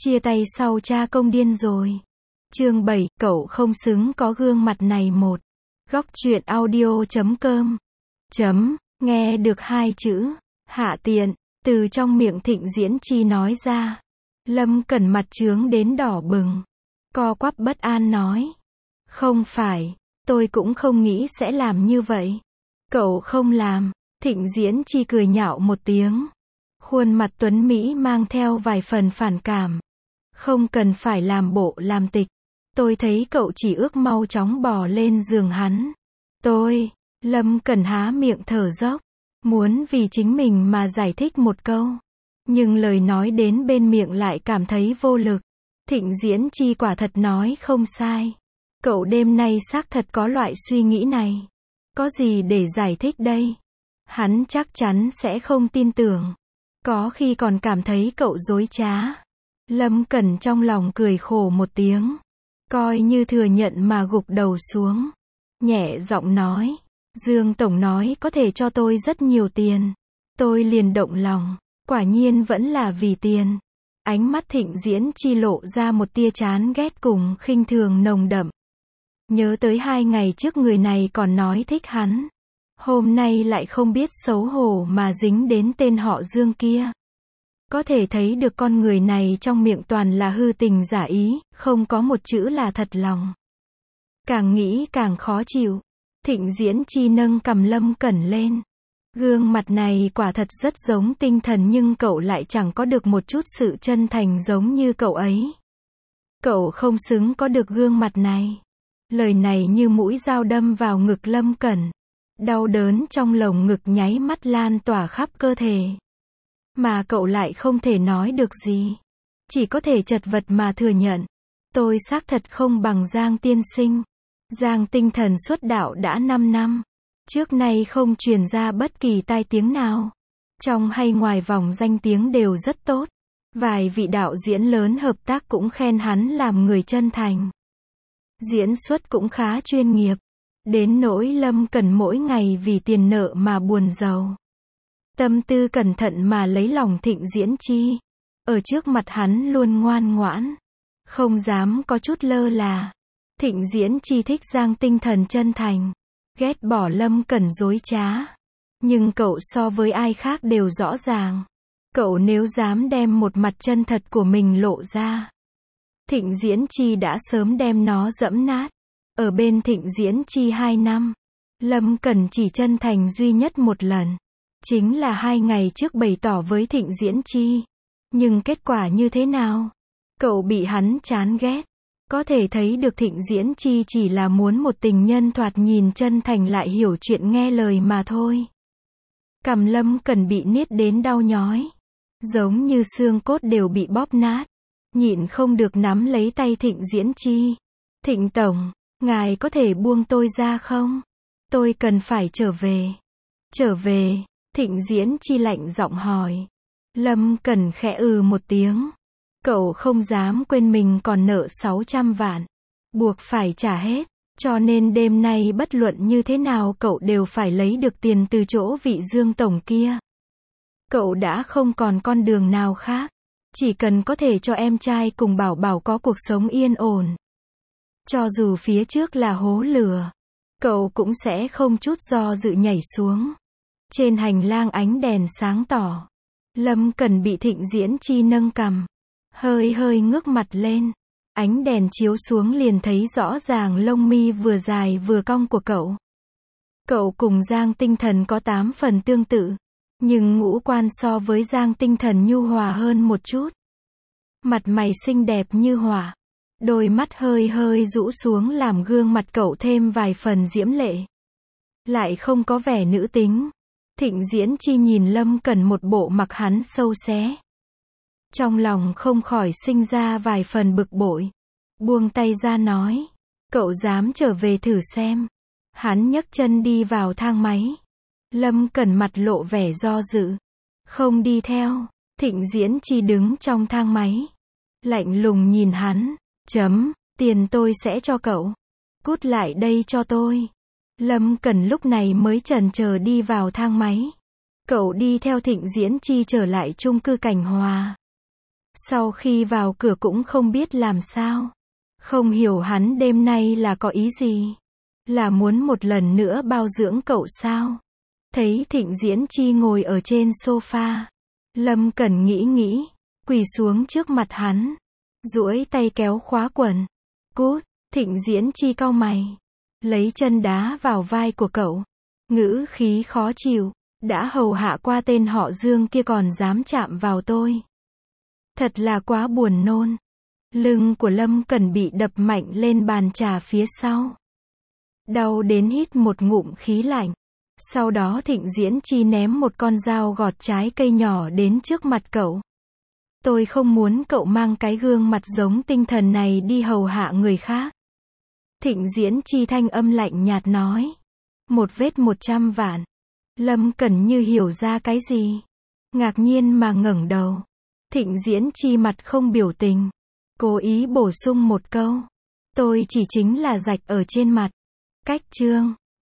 Chia tay sau cha công điên rồi. Chương 7, cậu không xứng có gương mặt này. Một. Góc truyện audio.com. Nghe được hai chữ hạ tiện từ trong miệng Thịnh Diễn Chi nói ra, Lâm Cẩn mặt chướng đến đỏ bừng, co quắp bất an nói: "Không phải, tôi cũng không nghĩ sẽ làm như vậy." "Cậu không làm." Thịnh Diễn Chi cười nhạo một tiếng, khuôn mặt tuấn mỹ mang theo vài phần phản cảm. "Không cần phải làm bộ làm tịch. Tôi thấy cậu chỉ ước mau chóng bò lên giường hắn." Lâm Cẩn há miệng thở dốc, muốn vì chính mình mà giải thích một câu, nhưng lời nói đến bên miệng lại cảm thấy vô lực. Thịnh Diễn Chi quả thật nói không sai. Cậu đêm nay xác thật có loại suy nghĩ này. Có gì để giải thích đây? Hắn chắc chắn sẽ không tin tưởng. Có khi còn cảm thấy cậu dối trá. Lâm Cẩn trong lòng cười khổ một tiếng, coi như thừa nhận mà gục đầu xuống, nhẹ giọng nói: "Dương Tổng nói có thể cho tôi rất nhiều tiền. Tôi liền động lòng, quả nhiên vẫn là vì tiền." Ánh mắt Thịnh Diễn Chi lộ ra một tia chán ghét cùng khinh thường nồng đậm. Nhớ tới 2 ngày trước người này còn nói thích hắn, hôm nay lại không biết xấu hổ mà dính đến tên họ Dương kia. Có thể thấy được con người này trong miệng toàn là hư tình giả ý, không có một chữ là thật lòng. Càng nghĩ càng khó chịu. Thịnh Diễn Chi nâng cằm Lâm Cẩn lên. Gương mặt này quả thật rất giống tinh thần, nhưng cậu lại chẳng có được một chút sự chân thành giống như cậu ấy. Cậu không xứng có được gương mặt này. Lời này như mũi dao đâm vào ngực Lâm Cẩn. Đau đớn trong lồng ngực nháy mắt lan tỏa khắp cơ thể. Mà cậu lại không thể nói được gì. Chỉ có thể chật vật mà thừa nhận. "Tôi xác thật không bằng Giang tiên sinh. Giang tinh thần xuất đạo đã 5 năm. Trước nay không truyền ra bất kỳ tai tiếng nào. Trong hay ngoài vòng danh tiếng đều rất tốt. Vài vị đạo diễn lớn hợp tác cũng khen hắn làm người chân thành. Diễn xuất cũng khá chuyên nghiệp. Đến nỗi Lâm Cẩn mỗi ngày vì tiền nợ mà buồn rầu. Tâm tư cẩn thận mà lấy lòng Thịnh Diễn Chi. Ở trước mặt hắn luôn ngoan ngoãn, không dám có chút lơ là." Thịnh Diễn Chi thích Giang tinh thần chân thành, ghét bỏ Lâm Cẩn dối trá. Nhưng cậu so với ai khác đều rõ ràng. Cậu nếu dám đem một mặt chân thật của mình lộ ra, Thịnh Diễn Chi đã sớm đem nó dẫm nát. Ở bên Thịnh Diễn Chi 2 năm, Lâm Cẩn chỉ chân thành duy nhất một lần. Chính là 2 ngày trước bày tỏ với Thịnh Diễn Chi. Nhưng kết quả như thế nào? Cậu bị hắn chán ghét. Có thể thấy được Thịnh Diễn Chi chỉ là muốn một tình nhân thoạt nhìn chân thành lại hiểu chuyện nghe lời mà thôi. Cằm Lâm Cẩn bị niết đến đau nhói, giống như xương cốt đều bị bóp nát. Nhịn không được nắm lấy tay Thịnh Diễn Chi. "Thịnh Tổng, ngài có thể buông tôi ra không? Tôi cần phải trở về." "Trở về?" Thịnh Diễn Chi lạnh giọng hỏi. Lâm Cẩn khẽ một tiếng. Cậu không dám quên mình còn nợ 600 vạn. Buộc phải trả hết. Cho nên đêm nay bất luận như thế nào cậu đều phải lấy được tiền từ chỗ vị Dương Tổng kia. Cậu đã không còn con đường nào khác. Chỉ cần có thể cho em trai cùng Bảo Bảo có cuộc sống yên ổn. Cho dù phía trước là hố lửa, cậu cũng sẽ không chút do dự nhảy xuống. Trên hành lang ánh đèn sáng tỏ. Lâm Cẩn bị Thịnh Diễn Chi nâng cằm, hơi ngước mặt lên. Ánh đèn chiếu xuống liền thấy rõ ràng lông mi vừa dài vừa cong của cậu. Cậu cùng Giang tinh thần có 8 phần tương tự, nhưng ngũ quan so với Giang tinh thần nhu hòa hơn một chút. Mặt mày xinh đẹp như hỏa, đôi mắt hơi rũ xuống làm gương mặt cậu thêm vài phần diễm lệ. Lại không có vẻ nữ tính. Thịnh Diễn Chi nhìn Lâm Cẩn một bộ mặc hắn sâu xé. Trong lòng không khỏi sinh ra vài phần bực bội. Buông tay ra nói: "Cậu dám trở về thử xem." Hắn nhấc chân đi vào thang máy. Lâm Cẩn mặt lộ vẻ do dự, không đi theo. Thịnh Diễn Chi đứng trong thang máy, lạnh lùng nhìn hắn. "Tiền tôi sẽ cho cậu. Cút lại đây cho tôi." Lâm Cẩn lúc này mới chần chờ đi vào thang máy. Cậu đi theo Thịnh Diễn Chi trở lại chung cư Cảnh Hòa. Sau khi vào cửa cũng không biết làm sao. Không hiểu hắn đêm nay là có ý gì. Là muốn một lần nữa bao dưỡng cậu sao? Thấy Thịnh Diễn Chi ngồi ở trên sofa. Lâm Cẩn nghĩ, quỳ xuống trước mặt hắn. Duỗi tay kéo khóa quần. Cút, Thịnh Diễn Chi cau mày. Lấy chân đá vào vai của cậu. Ngữ khí khó chịu. Đã hầu hạ qua tên họ Dương kia còn dám chạm vào tôi. Thật là quá buồn nôn. Lưng của Lâm Cẩn bị đập mạnh lên bàn trà phía sau. Đau đến hít một ngụm khí lạnh. Sau đó Thịnh Diễn Chi ném một con dao gọt trái cây nhỏ đến trước mặt cậu. Tôi không muốn cậu mang cái gương mặt giống tinh thần này đi hầu hạ người khác. Thịnh Diễn Chi thanh âm lạnh nhạt nói. Một vết 100 vạn. Lâm Cẩn như hiểu ra cái gì. Ngạc nhiên mà ngẩng đầu. Thịnh Diễn Chi mặt không biểu tình. Cố ý bổ sung một câu. Tôi chỉ chính là rạch ở trên mặt. Cách chương.